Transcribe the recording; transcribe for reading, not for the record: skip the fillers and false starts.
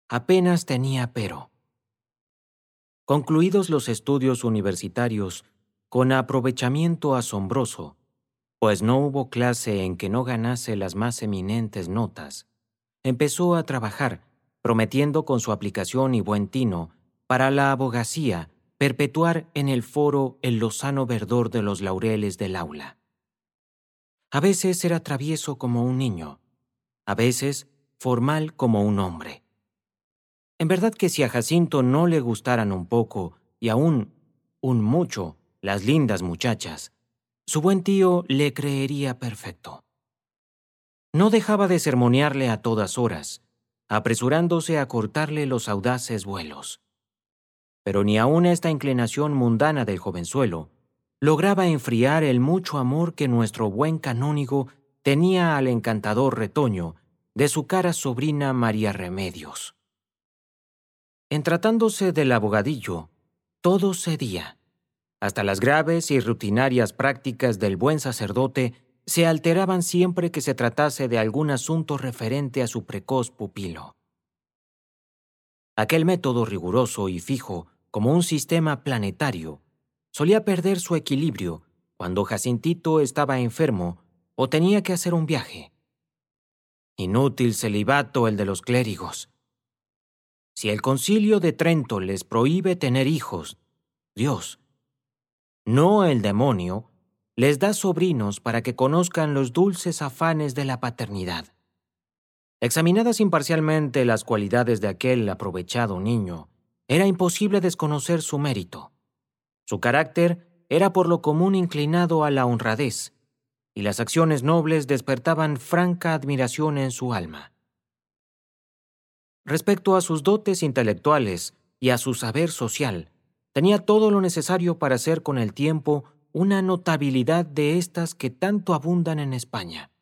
apenas tenía pero. Concluidos los estudios universitarios, con aprovechamiento asombroso, pues no hubo clase en que no ganase las más eminentes notas, empezó a trabajar, prometiendo con su aplicación y buen tino para la abogacía perpetuar en el foro el lozano verdor de los laureles del aula. A veces era travieso como un niño, a veces formal como un hombre. En verdad que si a Jacinto no le gustaran un poco y aún un mucho las lindas muchachas, su buen tío le creería perfecto. No dejaba de sermonearle a todas horas, apresurándose a cortarle los audaces vuelos. Pero ni aun esta inclinación mundana del jovenzuelo lograba enfriar el mucho amor que nuestro buen canónigo tenía al encantador retoño de su cara sobrina María Remedios. En tratándose del abogadillo, todo cedía. Hasta las graves y rutinarias prácticas del buen sacerdote se alteraban siempre que se tratase de algún asunto referente a su precoz pupilo. Aquel método riguroso y fijo, como un sistema planetario, solía perder su equilibrio cuando Jacintito estaba enfermo o tenía que hacer un viaje. Inútil celibato el de los clérigos. Si el Concilio de Trento les prohíbe tener hijos, Dios, no el demonio, les da sobrinos para que conozcan los dulces afanes de la paternidad. Examinadas imparcialmente las cualidades de aquel aprovechado niño, era imposible desconocer su mérito. Su carácter era por lo común inclinado a la honradez, y las acciones nobles despertaban franca admiración en su alma. Respecto a sus dotes intelectuales y a su saber social, tenía todo lo necesario para ser con el tiempo una notabilidad de estas que tanto abundan en España.